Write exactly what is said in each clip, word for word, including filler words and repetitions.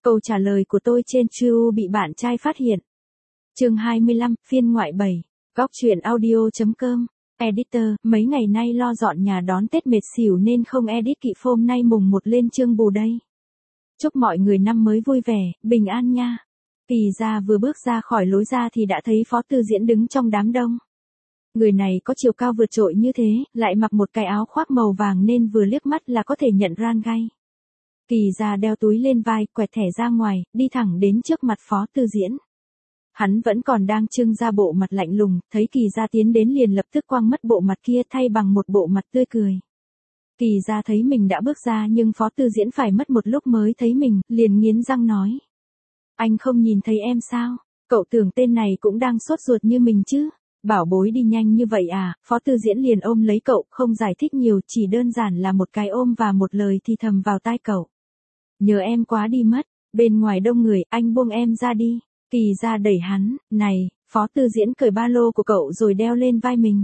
Câu trả lời của tôi trên True bị bạn trai phát hiện. Chương hai mươi lăm, phiên ngoại bảy. Góc truyện audio.com. Editor, mấy ngày nay lo dọn nhà đón Tết mệt xỉu nên không edit kịp hôm nay mùng một lên chương bù đây. Chúc mọi người năm mới vui vẻ, bình an nha. Kỳ ra vừa bước ra khỏi lối ra thì đã thấy Phó Tư Diễn đứng trong đám đông. Người này có chiều cao vượt trội như thế, lại mặc một cái áo khoác màu vàng nên vừa liếc mắt là có thể nhận ra ngay. Kỳ ra đeo túi lên vai, quẹt thẻ ra ngoài, đi thẳng đến trước mặt Phó Tư Diễn. Hắn vẫn còn đang trưng ra bộ mặt lạnh lùng, thấy Kỳ ra tiến đến liền lập tức quăng mất bộ mặt kia thay bằng một bộ mặt tươi cười. Kỳ ra thấy mình đã bước ra nhưng Phó Tư Diễn phải mất một lúc mới thấy mình, liền nghiến răng nói. Anh không nhìn thấy em sao? Cậu tưởng tên này cũng đang sốt ruột như mình chứ? Bảo bối đi nhanh như vậy à? Phó Tư Diễn liền ôm lấy cậu, không giải thích nhiều, chỉ đơn giản là một cái ôm và một lời thì thầm vào tai cậu. Nhớ em quá đi mất, bên ngoài đông người, anh buông em ra đi. Kỳ ra đẩy hắn, này, Phó Tư Diễn cởi ba lô của cậu rồi đeo lên vai mình.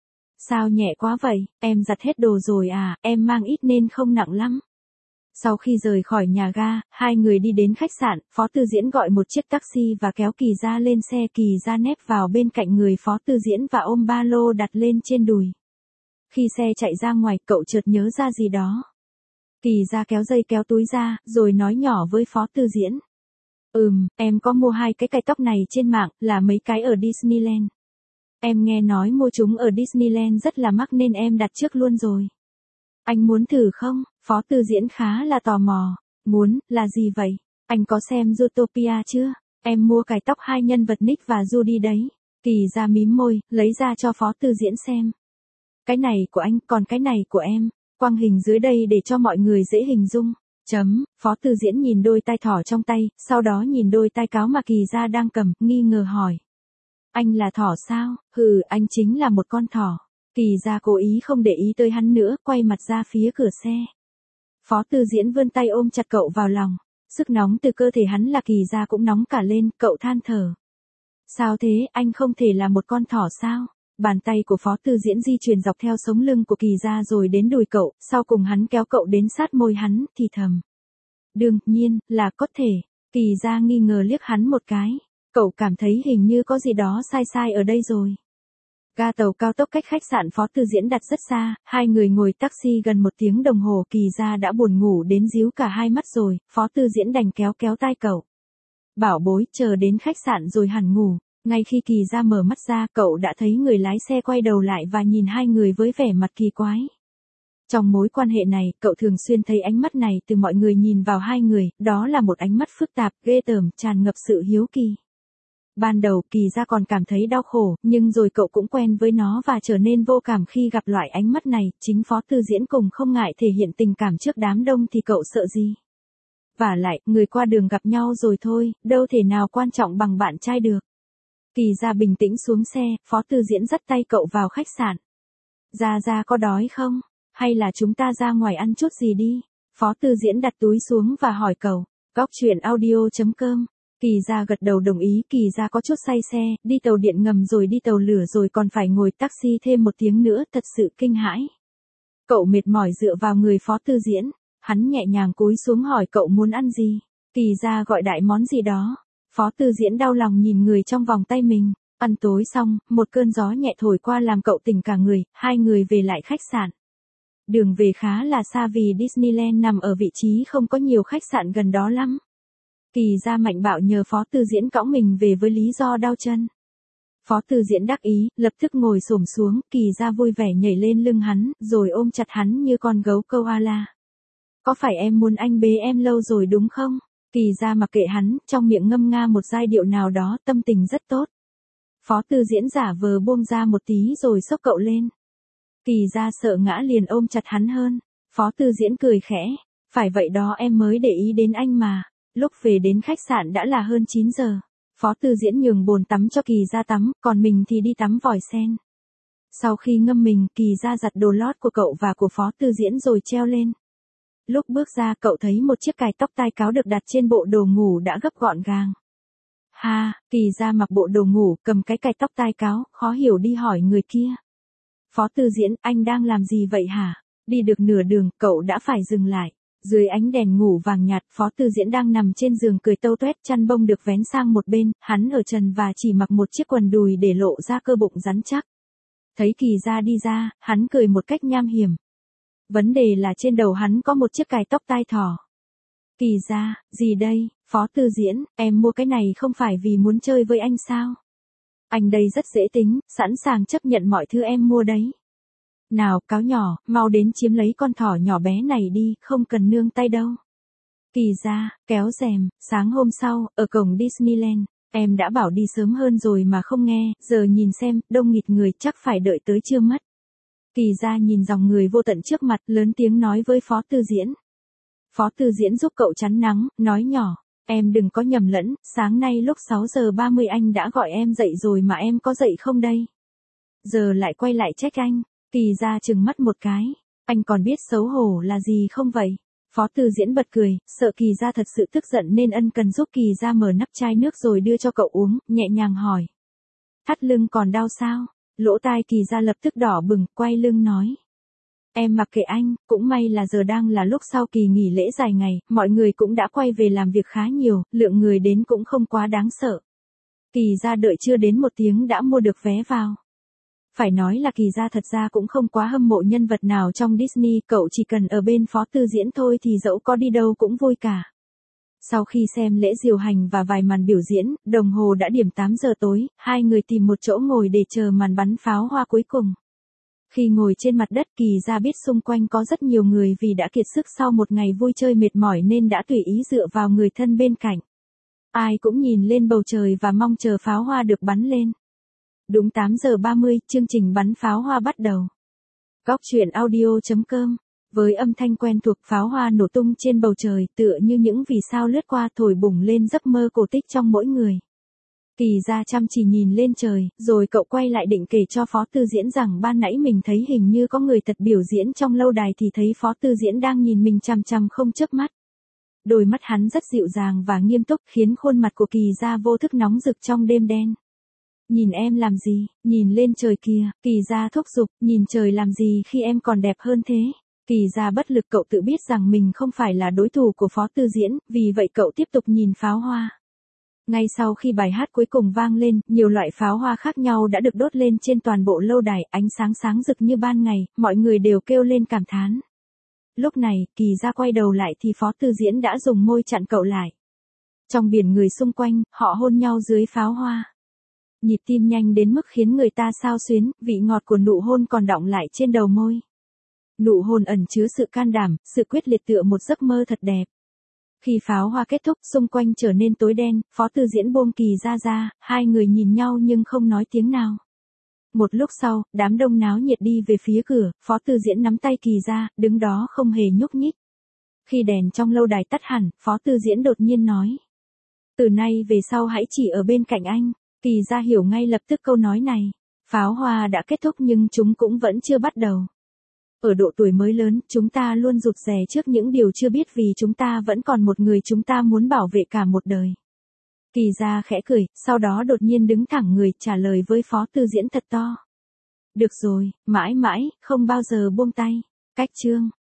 Sao nhẹ quá vậy, em giặt hết đồ rồi à, em mang ít nên không nặng lắm. Sau khi rời khỏi nhà ga, hai người đi đến khách sạn, Phó Tư Diễn gọi một chiếc taxi và kéo Kỳ ra lên xe. Kỳ ra nép vào bên cạnh người Phó Tư Diễn và ôm ba lô đặt lên trên đùi. Khi xe chạy ra ngoài, cậu chợt nhớ ra gì đó. Kỳ ra kéo dây kéo túi ra, rồi nói nhỏ với Phó Tư Diễn. Ừm, em có mua hai cái cài tóc này trên mạng, là mấy cái ở Disneyland. Em nghe nói mua chúng ở Disneyland rất là mắc nên em đặt trước luôn rồi. Anh muốn thử không? Phó Tư Diễn khá là tò mò. Muốn, là gì vậy? Anh có xem Zootopia chưa? Em mua cài tóc hai nhân vật Nick và Judy đấy. Kỳ ra mím môi, lấy ra cho Phó Tư Diễn xem. Cái này của anh, còn cái này của em. Quang hình dưới đây để cho mọi người dễ hình dung. Chấm, Phó Tư Diễn nhìn đôi tai thỏ trong tay, sau đó nhìn đôi tai cáo mà Kỳ ra đang cầm, nghi ngờ hỏi. Anh là thỏ sao? Hừ, anh chính là một con thỏ. Kỳ ra cố ý không để ý tới hắn nữa, quay mặt ra phía cửa xe. Phó Tư Diễn vươn tay ôm chặt cậu vào lòng. Sức nóng từ cơ thể hắn là Kỳ ra cũng nóng cả lên, cậu than thở. Sao thế, anh không thể là một con thỏ sao? Bàn tay của Phó Tư Diễn di chuyển dọc theo sống lưng của Kỳ ra rồi đến đùi cậu, sau cùng hắn kéo cậu đến sát môi hắn, thì thầm. Đương nhiên, là có thể. Kỳ ra nghi ngờ liếc hắn một cái. Cậu cảm thấy hình như có gì đó sai sai ở đây rồi. Ga tàu cao tốc cách khách sạn Phó Tư Diễn đặt rất xa, hai người ngồi taxi gần một tiếng đồng hồ. Kỳ ra đã buồn ngủ đến díu cả hai mắt rồi, Phó Tư Diễn đành kéo kéo tai cậu. Bảo bối, chờ đến khách sạn rồi hẳn ngủ. Ngay khi Kỳ ra mở mắt ra, cậu đã thấy người lái xe quay đầu lại và nhìn hai người với vẻ mặt kỳ quái. Trong mối quan hệ này, cậu thường xuyên thấy ánh mắt này từ mọi người nhìn vào hai người, đó là một ánh mắt phức tạp, ghê tởm, tràn ngập sự hiếu kỳ. Ban đầu, Kỳ ra còn cảm thấy đau khổ, nhưng rồi cậu cũng quen với nó và trở nên vô cảm khi gặp loại ánh mắt này. Chính Phó Tư Diễn cùng không ngại thể hiện tình cảm trước đám đông thì cậu sợ gì. Vả lại, người qua đường gặp nhau rồi thôi, đâu thể nào quan trọng bằng bạn trai được. Kỳ ra bình tĩnh xuống xe, Phó Tư Diễn dắt tay cậu vào khách sạn. Ra ra có đói không? Hay là chúng ta ra ngoài ăn chút gì đi? Phó Tư Diễn đặt túi xuống và hỏi cậu. Góc truyện audio.com. Kỳ ra gật đầu đồng ý. Kỳ ra có chút say xe, đi tàu điện ngầm rồi đi tàu lửa rồi còn phải ngồi taxi thêm một tiếng nữa, thật sự kinh hãi. Cậu mệt mỏi dựa vào người Phó Tư Diễn. Hắn nhẹ nhàng cúi xuống hỏi cậu muốn ăn gì. Kỳ ra gọi đại món gì đó. Phó Tư Diễn đau lòng nhìn người trong vòng tay mình. Ăn tối xong, một cơn gió nhẹ thổi qua làm cậu tỉnh cả người, hai người về lại khách sạn. Đường về khá là xa vì Disneyland nằm ở vị trí không có nhiều khách sạn gần đó lắm. Kỳ ra mạnh bạo nhờ Phó Tư Diễn cõng mình về với lý do đau chân. Phó Tư Diễn đắc ý, lập tức ngồi xổm xuống, Kỳ ra vui vẻ nhảy lên lưng hắn, rồi ôm chặt hắn như con gấu koala. Có phải em muốn anh bế em lâu rồi đúng không? Kỳ ra mặc kệ hắn, trong miệng ngâm nga một giai điệu nào đó, tâm tình rất tốt. Phó Tư Diễn giả vờ buông ra một tí rồi xốc cậu lên. Kỳ ra sợ ngã liền ôm chặt hắn hơn. Phó Tư Diễn cười khẽ. Phải vậy đó em mới để ý đến anh mà. Lúc về đến khách sạn đã là hơn chín giờ. Phó Tư Diễn nhường bồn tắm cho Kỳ ra tắm, còn mình thì đi tắm vòi sen. Sau khi ngâm mình, Kỳ ra giặt đồ lót của cậu và của Phó Tư Diễn rồi treo lên. Lúc bước ra cậu thấy một chiếc cài tóc tai cáo được đặt trên bộ đồ ngủ đã gấp gọn gàng. Ha, Kỳ ra mặc bộ đồ ngủ, cầm cái cài tóc tai cáo, khó hiểu đi hỏi người kia. Phó Tư Diễn, anh đang làm gì vậy hả? Đi được nửa đường, cậu đã phải dừng lại. Dưới ánh đèn ngủ vàng nhạt, Phó Tư Diễn đang nằm trên giường cười tâu tuét, chăn bông được vén sang một bên, hắn ở trần và chỉ mặc một chiếc quần đùi để lộ ra cơ bụng rắn chắc. Thấy Kỳ Gia đi ra, hắn cười một cách nham hiểm. Vấn đề là trên đầu hắn có một chiếc cài tóc tai thỏ. Kỳ Gia, gì đây, Phó Tư Diễn, em mua cái này không phải vì muốn chơi với anh sao? Anh đây rất dễ tính, sẵn sàng chấp nhận mọi thứ em mua đấy. Nào, cáo nhỏ, mau đến chiếm lấy con thỏ nhỏ bé này đi, không cần nương tay đâu. Kỳ Gia, kéo rèm, sáng hôm sau, ở cổng Disneyland, em đã bảo đi sớm hơn rồi mà không nghe, giờ nhìn xem, đông nghịt người chắc phải đợi tới trưa mất. Kỳ Gia nhìn dòng người vô tận trước mặt, lớn tiếng nói với Phó Tư Diễn. Phó Tư Diễn giúp cậu chắn nắng, nói nhỏ, em đừng có nhầm lẫn, sáng nay lúc sáu giờ ba mươi anh đã gọi em dậy rồi mà em có dậy không đây? Giờ lại quay lại trách anh. Kỳ Gia trừng mắt một cái, anh còn biết xấu hổ là gì không vậy? Phó Tư Diễn bật cười, sợ Kỳ Gia thật sự tức giận nên ân cần giúp Kỳ Gia mở nắp chai nước rồi đưa cho cậu uống, nhẹ nhàng hỏi. Thắt lưng còn đau sao? Lỗ tai Kỳ Gia lập tức đỏ bừng, quay lưng nói. Em mặc kệ anh, cũng may là giờ đang là lúc sau kỳ nghỉ lễ dài ngày, mọi người cũng đã quay về làm việc khá nhiều, lượng người đến cũng không quá đáng sợ. Kỳ Gia đợi chưa đến một tiếng đã mua được vé vào. Phải nói là Kỳ Gia thật ra cũng không quá hâm mộ nhân vật nào trong Disney, cậu chỉ cần ở bên Phó Tư Diễn thôi thì dẫu có đi đâu cũng vui cả. Sau khi xem lễ diều hành và vài màn biểu diễn, đồng hồ đã điểm tám giờ tối, hai người tìm một chỗ ngồi để chờ màn bắn pháo hoa cuối cùng. Khi ngồi trên mặt đất, Kỳ Gia biết xung quanh có rất nhiều người vì đã kiệt sức sau một ngày vui chơi mệt mỏi nên đã tùy ý dựa vào người thân bên cạnh. Ai cũng nhìn lên bầu trời và mong chờ pháo hoa được bắn lên. Đúng tám giờ ba mươi, chương trình bắn pháo hoa bắt đầu. Góc truyện audio chấm com. Với âm thanh quen thuộc, pháo hoa nổ tung trên bầu trời, tựa như những vì sao lướt qua thổi bùng lên giấc mơ cổ tích trong mỗi người. Kỳ Gia chăm chỉ nhìn lên trời, rồi cậu quay lại định kể cho Phó Tư Diễn rằng ban nãy mình thấy hình như có người thật biểu diễn trong lâu đài thì thấy Phó Tư Diễn đang nhìn mình chằm chằm không chớp mắt. Đôi mắt hắn rất dịu dàng và nghiêm túc khiến khuôn mặt của Kỳ Gia vô thức nóng rực trong đêm đen. Nhìn em làm gì, nhìn lên trời kìa, Kỳ Gia thúc giục, nhìn trời làm gì khi em còn đẹp hơn thế. Kỳ Gia bất lực, cậu tự biết rằng mình không phải là đối thủ của Phó Tư Diễn, vì vậy cậu tiếp tục nhìn pháo hoa. Ngay sau khi bài hát cuối cùng vang lên, nhiều loại pháo hoa khác nhau đã được đốt lên trên toàn bộ lâu đài, ánh sáng sáng rực như ban ngày, mọi người đều kêu lên cảm thán. Lúc này, Kỳ Gia quay đầu lại thì Phó Tư Diễn đã dùng môi chặn cậu lại. Trong biển người xung quanh, họ hôn nhau dưới pháo hoa. Nhịp tim nhanh đến mức khiến người ta xao xuyến, vị ngọt của nụ hôn còn đọng lại trên đầu môi. Nụ hôn ẩn chứa sự can đảm, sự quyết liệt tựa một giấc mơ thật đẹp. Khi pháo hoa kết thúc, xung quanh trở nên tối đen, Phó Tư Diễn buông Kỳ Gia ra, hai người nhìn nhau nhưng không nói tiếng nào. Một lúc sau, đám đông náo nhiệt đi về phía cửa, Phó Tư Diễn nắm tay Kỳ Gia, đứng đó không hề nhúc nhích. Khi đèn trong lâu đài tắt hẳn, Phó Tư Diễn đột nhiên nói. Từ nay về sau hãy chỉ ở bên cạnh anh. Kỳ Gia hiểu ngay lập tức câu nói này. Pháo hoa đã kết thúc nhưng chúng cũng vẫn chưa bắt đầu. Ở độ tuổi mới lớn, chúng ta luôn rụt rè trước những điều chưa biết vì chúng ta vẫn còn một người chúng ta muốn bảo vệ cả một đời. Kỳ Gia khẽ cười, sau đó đột nhiên đứng thẳng người, trả lời với Phó Tư Diễn thật to. Được rồi, mãi mãi, không bao giờ buông tay. Cách chương.